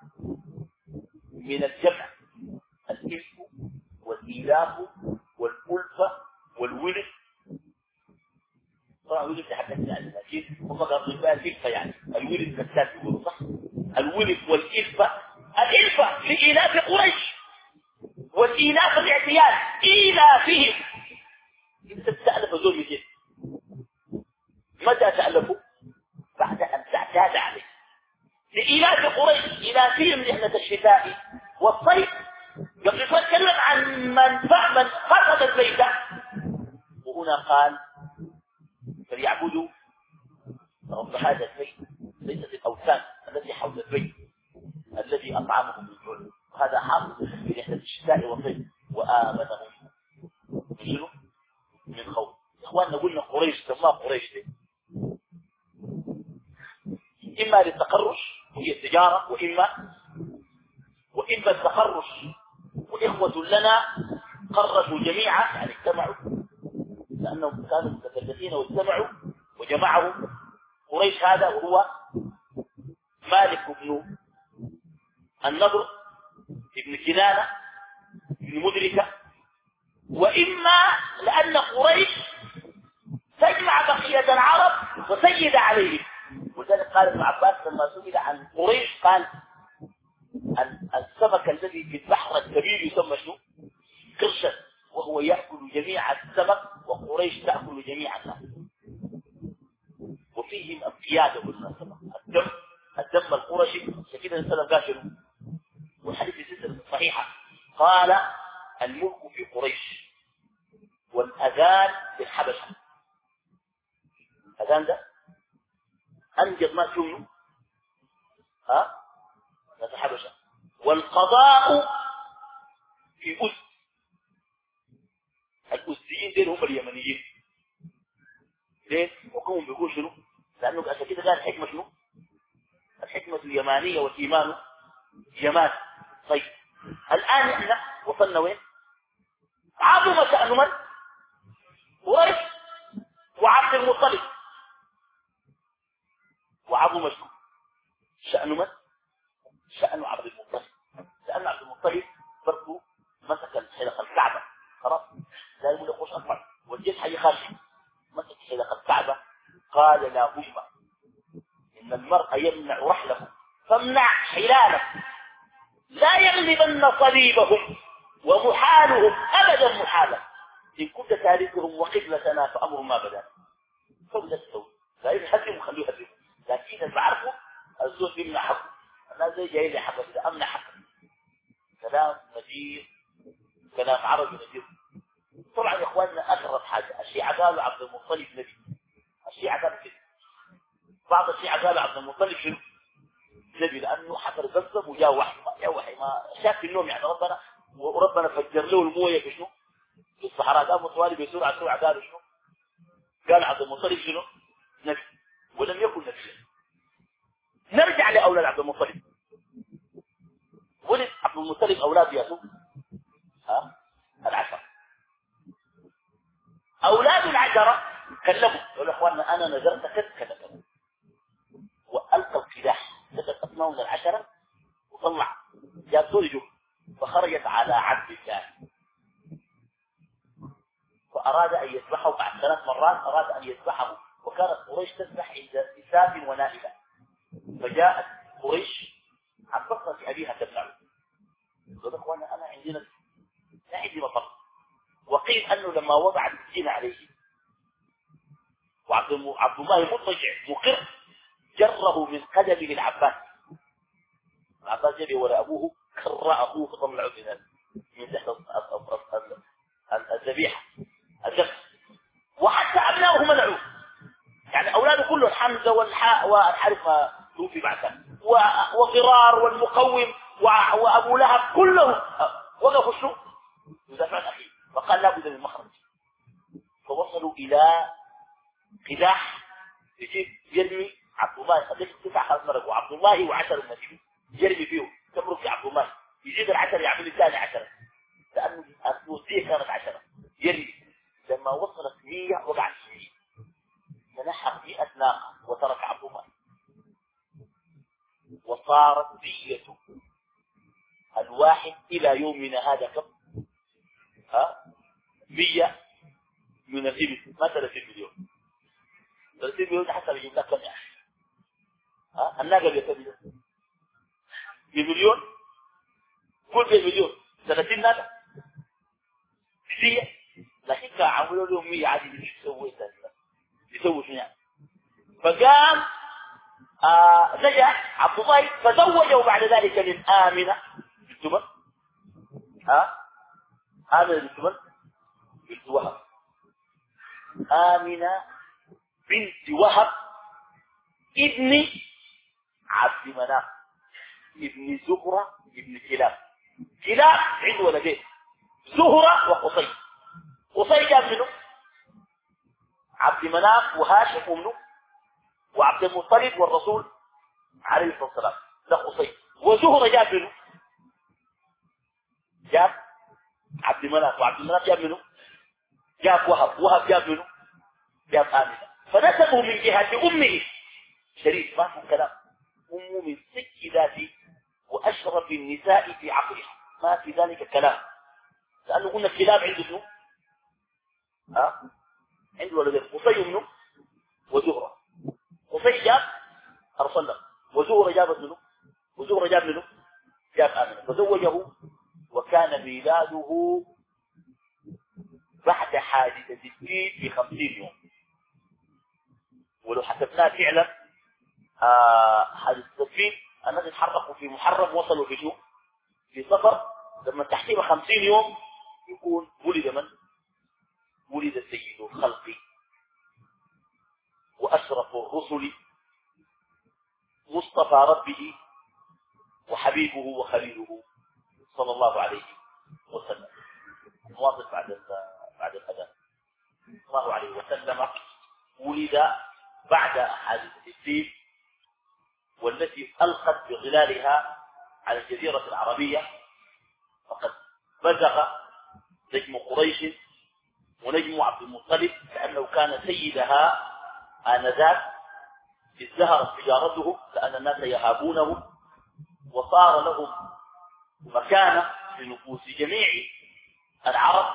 من الجمع، الإلف والإيلاف والألفة والولف. طبعا الولف تحدثنا عنه لكن هم قالوا الإلفة يعني الولف كالثالث يقولوا صح. الولف والإلفة، الإلفة لإيلاف قريش والإيلاف الاعتياد إيلافهم. انت تألف ذول مجد. متى تألفوا؟ بعد أن تعتاد عليه. لإيلاف قريش إيلافهم رحلة الشتاء والصيف. قبل نتكلم عن من من فقد البيت، وهنا قال فليعبدوا رب هذا البيت ليست الأوثان التي حول البيت الذي أطعمهم من جوع. وهذا حاصل في رحلة الشتاء والصيف. وآمنهم من شنو؟ من خوف. إخواننا قلنا قريش سماه قريش دي إما للتقرش وهي التجارة، وإما وإما التقرش وإخوة لنا قرشوا جميعا يعني اجتمعوا لأنهم كانوا متفرقين واجتمعوا وجمعهم قريش. هذا وهو مالك بن النضر ابن كنانة ابن مدركة. وإما لأن قريش تجمع بقية العرب وسيد عليهم. ولذلك قال ابن عباس لما سئل عن قريش قال السمك الذي في البحر الكبير يسمى شنو؟ قرشا، وهو يأكل جميع السمك وقريش تأكل جميع الناس. وفيهم القيادة بالمناسبة الدم الدم القرشي. شكيد السلام قال شنو؟ والحديث في السلسلة الصحيحة قال الملك في قريش والأذان في الحبشة. الأذان ده أنجب ما شنو؟ ها؟ ناس الحبشة. والقضاء في أس. الأسيين دين هم اليمنيين. ليه؟ وكم بيقول شنو؟ لأنه عشان كده قال الحكمة شنو؟ الحكمة اليمانية والإيمان يمان. طيب الآن احنا وصلنا وين؟ عظم شأن من؟ قريش وعبد المطلب. وعظم شنو؟ شأن من؟ شأن عبد المطلب. لأن عبد المطلب برضه مسك حلق الكعبة خلاص لا يقول يخش أطمع والجيش حي خاشي مسك حلق الكعبة قال لا بد إن المرء يمنع رحله فامنع حلاله لا يغلبن صليبهم ومحالهم أبدا محالا إن كنت تاركهم وقبلتنا فأمر ما بدا. فبدأ تسوي لا يحكم خلوه يحكم. لكن اللي بعرفه الزوج بيمنع حقه. أنا زي جاي لي حقه إذا أمنع حقه. كلام نجيب كلام عربي نجيب. طبعا يا إخواننا أغرب حاجة الشيعة قالوا عبد المطلب نبي. الشيعة قالوا كده. بعض الشيعة قالوا عبد المطلب شنو؟ نبي لأنه حفر زمزم وجاء وحي ما جاء وحي ما شاف في النوم يعني ربنا وربنا فجر له المويه في شنو؟ في الصحراء. قاموا طوالي بسرعة سرعة قالوا شنو؟ قال عبد المطلب شنو؟ نبي. ولم يكن نبي. نرجع لأولاد عبد المطلب. ولد عبد المطلب أولاد ياسوب ها العشرة. أولاد العشرة كلموا قالوا اخواننا أنا نذرت كذا كذا كذا وألقى القداح لقد أسمعوا من العشرة وطلع جاب زوجه فخرجت على عبد الله فأراد أن يذبحه بعد ثلاث مرات. أراد أن يذبحه وكانت قريش تذبح عند إساف ونائبة. فجاءت قريش عن بصرة أبيها تمنعه. قال اخوانا أنا عندنا لا عندي مطر. وقيل أنه لما وضع السكين عليه وعبد عبد الله مضطجع مقر جره من قدمه العباس. العباس جري وراء أبوه كر أبوه فطلعه من من تحت الذبيحة الذبح، وحتى أبنائه منعوه، يعني أولاده كلهم حمزة والحاء والحارث ما توفي بعدها وضرار والمقوم وأبو لهب كلهم وقفوا شنو؟ يدافعون عن أخيه، فقال لا بد من مخرج، فوصلوا إلى قداح يجيب يرمي عبد الله قديش تسع خمس مرات وعبد الله وعشر النبي يرمي فيه تمرق في عبد الله يجيب العشر يعمل الثاني عشرة لأنه الوصية كانت عشرة يرمي. لما وصلت مية وقع الشيء فنحر مئة ناقة وترك عبد الله، وصارت دية الواحد إلى يومنا هذا كم؟ ها؟ مية من الإبل، ما ثلاثين مليون. ثلاثين مليون حتى يجيب لك كم يعني؟ ها؟ الناقة بيتبع بمليون، كل بمليون، ثلاثين ناقة كثير، لكن كان عملوا لهم مية عادي يسوي يسوي شنو يعني؟ فقام آه نجح عبد الله فزوجه بعد ذلك من آمنة بنت من؟ ها؟ آمنة بنت من؟ بنت وهب. آمنة بنت وهب ابن عبد مناف ابن زهرة ابن كلاب. كلاب عنده ولدين زهرة وقصي. قصي جاب منه عبد مناف وهاشم ومنه وعبد المطلب والرسول عليه الصلاة والسلام، ده قصي. وزهرة جاب منه جاب عبد مناف، وعبد مناف جاب منه جاب وهب، وهب جاب منه جاب آمنة. فنسبه من جهة أمه شريف، ما في كلام، أمه من سيدات وأشرف النساء في عقلها، ما في ذلك كلام، لأنه قلنا الكلاب عنده شنو؟ ها؟ عنده ولدين قصي منه وزهرة. قصي جاب أرسل له، وزهرة جابت منه، وزهرة جاب منه جاب آمنة، فزوجه. وكان ميلاده بعد حادثة الفيل بخمسين يوم، ولو حسبناه فعلا آه حادثة الفيل الناس اتحركوا في محرم وصلوا في شو؟ في سفر، لما تحسب خمسين يوم يكون ولد من؟ ولد سيد الخلق وأشرف الرسل مصطفى ربه وحبيبه وخليله صلى الله عليه وسلم. نواصل بعد بعد الأذان. صلى الله عليه وسلم ولد بعد حادثة الفيل، والتي ألقت بظلالها على الجزيرة العربية، فقد بزغ نجم قريش ونجم عبد المطلب كأنه كان سيدها آنذاك، ازدهرت تجارته لأن الناس يهابونه، وصار لهم مكانة في نفوس جميع العرب.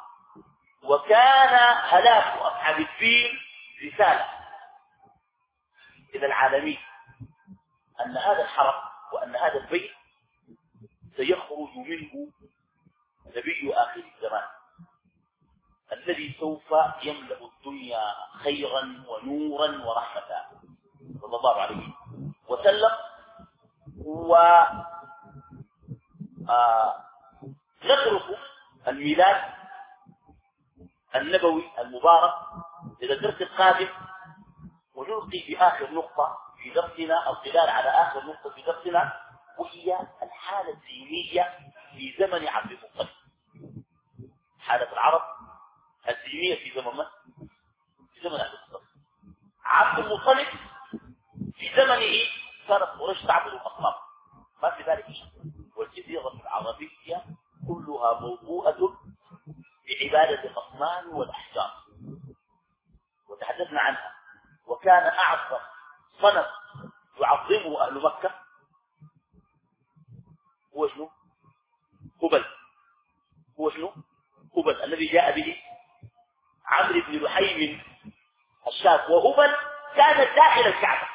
وكان هلاك أصحاب الفيل رسالة إلى العالمين أن هذا الحرم وأن هذا البيت سيخرج منه نبي آخر الزمان الذي سوف يملأ الدنيا خيرا ونورا ورحمة صلى الله عليه وسلم. ونترك الميلاد النبوي المبارك إلى الدرس القادم، ونلقي في آخر نقطة في درسنا الظلال على آخر نقطة في درسنا، وهي الحالة الدينية في زمن عبد المطلب. حالة العرب الدينية في زمن من؟ في زمن عبد المطلب. عبد المطلب في زمنه كانت قريش تعبد الأصنام، ما في ذلك شيء، والجزيرة العربية كلها موضوعة بعبادة الأصنام والأحجار، وتحدثنا عنها. وكان أعظم صنم يعظمه أهل مكة هو شنو؟ هبل. هو شنو؟ هبل الذي جاء به عمرو بن لحي الشاب، وهبل كان داخل الكعبة.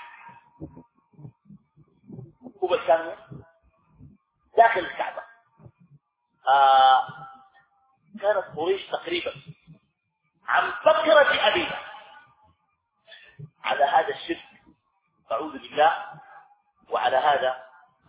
هبل كان داخل الكعبة. آه كانت قريش تقريبا عن فكرة أبيها على هذا الشرك، أعوذ بالله، وعلى هذا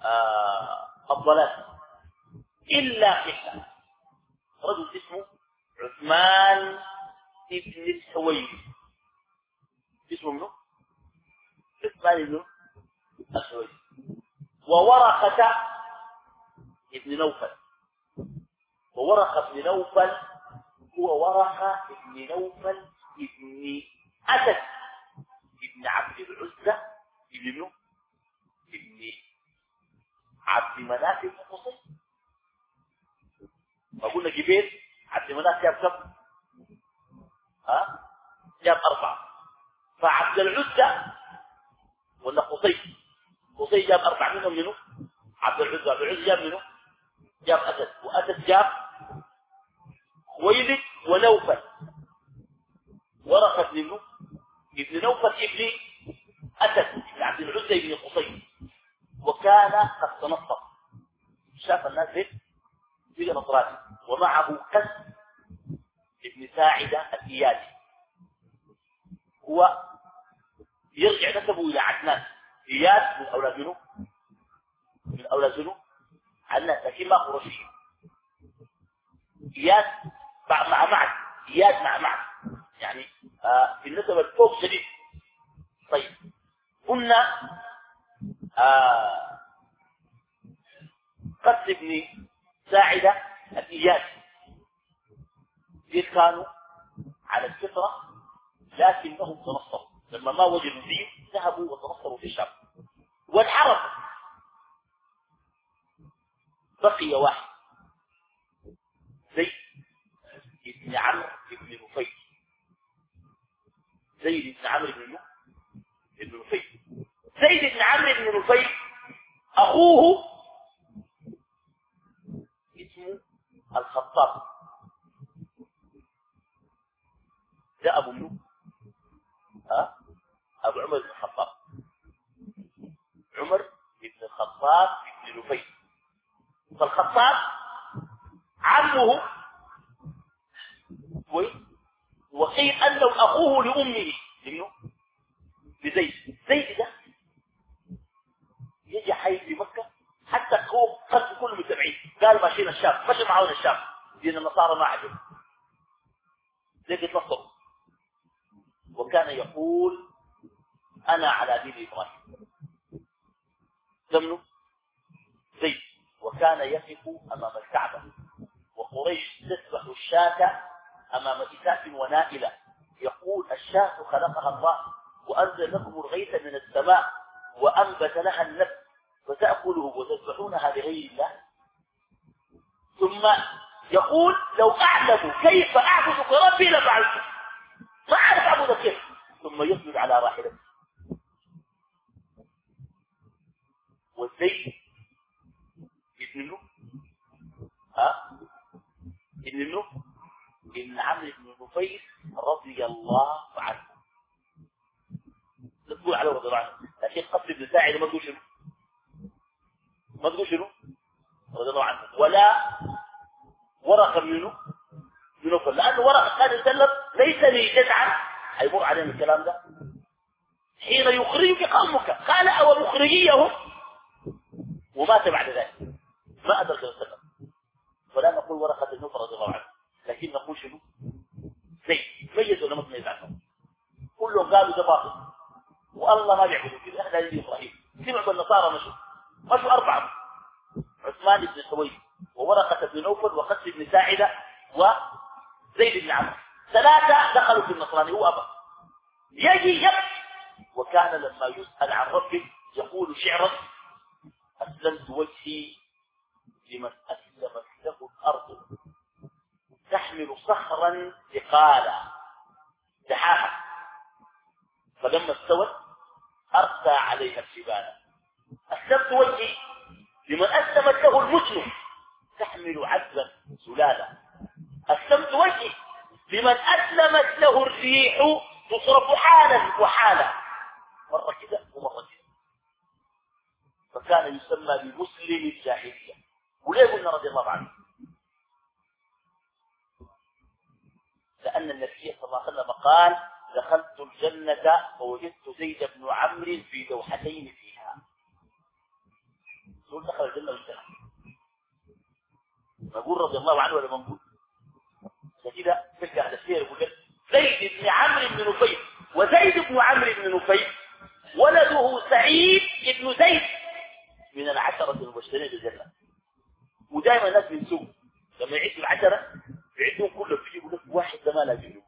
آه الضلال، إلا إحدى رجل اسمه عثمان ابن الحويرث اسمه منه عثمان ابن الحويرث. وورقة ابن نوفل. وورقة ابن نوفل هو ورقة ابن نوفل ابن أسد ابن عبد العزة ابن منه ابن عبد مناف بن قصي. ما قلنا جبير عبد مناف جاب كم؟ ها؟ جاب أربعة. فعبد العزة ولا قصي؟ قصي جاب أربعة منهم منه عبد العزة. عبد العزة جاب منه جاب أسد. وأسد جاب خويلد ونوفل. ورقة منه ابن نوفل ابن أسد ابن عبد العزة ابن قصي. وكان قد تنصر. شاف الناس هيك في نصراني. ومعه قس ابن ساعدة الإيادي. هو يرجع نسبه إلى عدنان. إياد من أولاد منه من أولاد منه عدنان لكن ما قرشي. إياد مع مع معد. إياد مع معد يعني آه في النسبة الفوق شديد. طيب قلنا آه قس ابن ساعدة الإيادي دي كانوا على الفطرة لكنهم تنصروا. لما ما وجدوا دين ذهبوا وتنصروا في الشام. والعرب بقي واحد زيد بن عمرو بن نفيل. زيد بن عمرو بن بن نفيل. زيد بن عمرو بن نفيل أخوه اسمه الخطاب. ده أبو منو؟ ها؟ أبو عمر بن الخطاب. عمر بن الخطاب بن نفيل. فالخطاب عمه وقيل أنه أخوه لأمه لمنه؟ لزيد. زيد ده يجي حي في مكة حتى هو قد كل متابعين. قال ماشيين الشام مشي معاون الشام دين النصارى ما عجب لقد نصروا. وكان يقول أنا على دين إبراهيم. زمنه زيد. وكان يقف أمام الكعبة وقريش تذبح الشاة أمام إساف ونائلة. يقول الشاة خلقها الله وأنزل لكم الغيث من السماء وأنبت لها النبت فتأكله وتذبحونها لغير الله. ثم يقول لو أعلم كيف أعبد ربي لفعلته. ما أعرف أعبد كيف. ثم يسجد على راحلته. والزيد ابن منه ها ابن منه ابن عمرو بن نفيل رضي الله عنه. لا تقول عليه رضي الله عنه. لكن قصد ابن ساعد ما تقول شنو ما تقول شنو رضي الله عنه. ولا ورقة منه من نفل. لأنه ورقة كان يسلم ليس لي جدعا. هيمر علينا الكلام ده حين يخرجك قومك. قال أو مخرجيهم ومات بعد ذلك ما أدرك السلام. فلا نقول ورقة النفل رضي الله عنه لكن نقول شنو زي ميز ولا متميز عنه. كلهم قالوا ده باطل والله ما بيعبدوا كده. احنا نجي إبراهيم سمعوا بالنصارى مشوا مشوا أربعة. عثمان بن الحويرث وورقة بن نوفل وقس بن ساعدة وزيد بن عمرو. ثلاثة دخلوا في النصراني. هو أبا يجي يبكي. وكان لما يسأل عن ربه يقول شعرا أسلمت وجهي لمن أسلمت له الأرض تحمل صخرا ثقالا دحاها فلما استوت أرسى عليها الجبال. أسلمت وجهي لمن أسلمت له المسلم تحمل عذبا سلالا. أسلمت وجهي لمن أسلمت له الريح تصرف حالا وحالا. مرة كده ومرة كده. فكان يسمى بمسلم الجاهلية. وليه قلنا رضي الله عنه؟ لأن النبي صلى الله عليه وسلم قال دخلت الجنة فوجدت زيد بن عمرو في دوحتين فيها. نقول دخل الجنة والجنة نقول رضي الله عنه ولا ما نقول؟ كده تلقى على السير يقول لك زيد بن عمرو بن نفيل، وزيد بن عمرو بن نفيل ولده سعيد بن زيد من العشرة المبشرين بالجنة. ودائما الناس بينسوا لما يعيش العشرة يعيشهم كلهم، بيجي يقول لك واحد ما لا يجيبه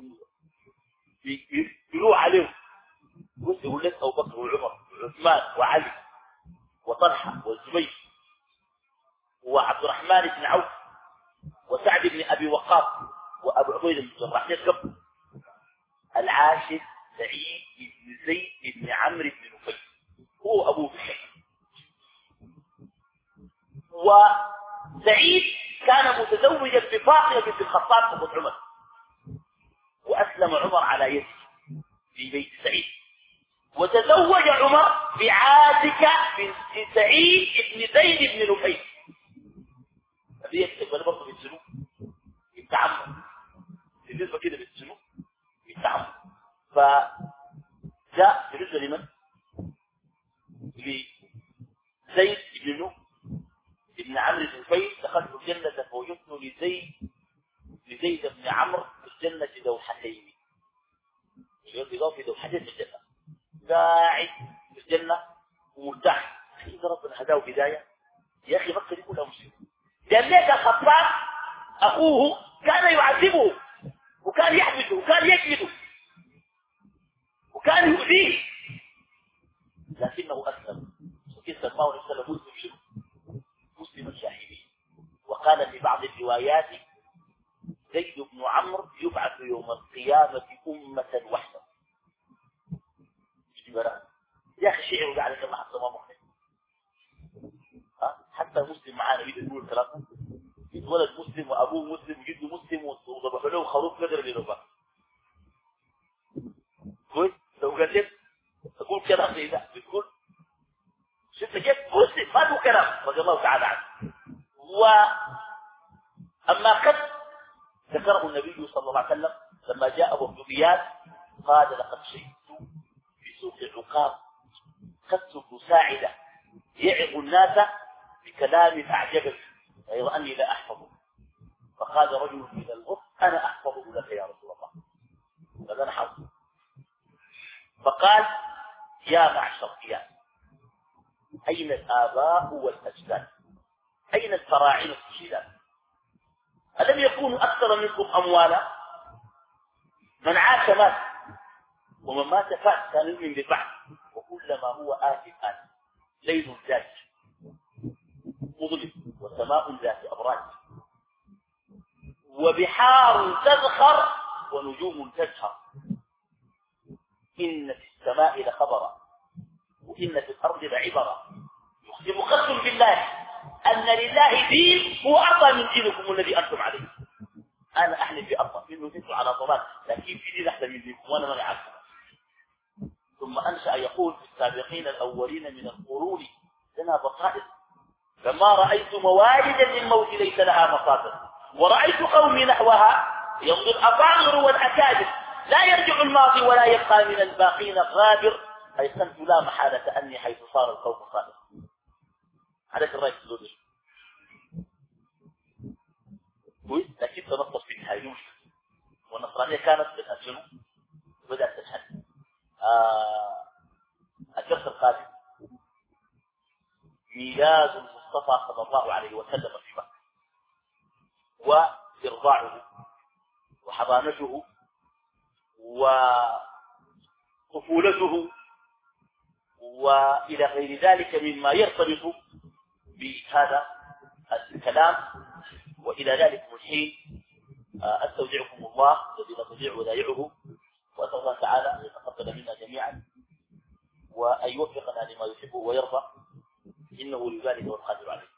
يقولوا عليهم، يقول لك أبو بكر وعمر وعثمان وعلي وطلحة والزبير وعبد الرحمن بن عوف وسعد بن أبي وقاص وأبو عبيدة بن الجراح. يذكر العاشر سعيد بن زيد بن عمرو بن نفيل هو أبوه بشيء. وسعيد كان متزوجا بفاطمة بنت الخطاب أم عمر، وأسلم عمر على يده في بيت سعيد. وتزوج عمر بعاتكة بنت سعيد بن زيد بن نفيل. هذه يكتب ولا برضه بيتسلوه بالتعمد، بالنسبة كده بيتسلوه بالتعمد. فجاء بالنسبة لمن؟ لزيد بن نو ابن عمرو بن نفيل، دخلت الجنة فوجدت لزيد لزيد بن عمرو في الجنة دوحتين، يقول في دوحتين في الجنة، قاعد في الجنة ومرتاح. إذا ربنا هداه بداية يا أخي مكة دي كلها مسلمة. لأن ليك الخطاب أخوه كان يعذبه وكان يحبسه وكان يجلده وكان يؤذيه، لكنه أسلم. وكيف سماه نفسه مسلم شنو؟ مسلم الشاهدين. وقال في بعض الروايات زيد بن عمرو يبعث يوم القيامة أمة وحده. يا أخي شعر وقع عليك الله حتى ما مخلص. حتى مسلم معانا يريد يقول الكلام، يتولد مسلم وأبوه مسلم وجده مسلم وضبحوا له خروف قدر لنوبة. كويس؟ لو قلت تقول كلام زي ده بتقول شفت كيف مسلم ما له كلام رضي الله تعالى عنه. وأما قد ذكره النبي صلى الله عليه وسلم لما جاء أبو حبيات قال لقد شهدت في سوق العقاب قد مساعدة يعظ الناس بكلام أعجبك غير أني لا أحفظه. فقال رجل من الغف أنا أحفظه لك يا رسول الله. فقال أنا حفظه. فقال يا معشر قيام أين الآباء والأجداد؟ أين الفراعنة الشداد؟ ألم يكونوا أكثر منكم أموالا؟ من عاش مات ومن مات فات كان يؤمن بالبعث. وكلما هو آت آت ليل زاج مظلم وسماء ذات أبراج وبحار تزخر ونجوم تزهر. إن في السماء لخبرا وإن في الأرض لعبرا يقسم قسم بالله أن لله دين هو أعطى من دينكم الذي أنتم عليه. أنا أحلف بأرض منه تنتم على ضلال لكن في دين أحسن من دينكم وأنا ما أعرف. ثم أنشأ يقول في السابقين الأولين من القرون لنا بصائر فما رأيت موالدا للموت ليس لها مصادر ورأيت قومي نحوها يمضي الأفاضل والأكابر لا يرجع الماضي ولا يبقى من الباقين غابر. أيقنت لا محالة أني حيث صار القوم صادر. عليك الرأي تزود كويس. لكن تنصف في الهايوش والنصرانية كانت بالأسجن وبدأت تشهد. آه الدرس القادم ميلاد المصطفى صلى الله عليه وسلم في مكة وإرضاعه وحضانته وطفولته وإلى غير ذلك مما يرتبط بهذا الكلام. وإلى ذلك من حين أستودعكم الله الذي لا تضيع ودائعه، وأسأل الله تعالى أن يتقبل منا جميعا وأن يوفقنا لما يحبه ويرضى إنه لذلك والقادر عليه.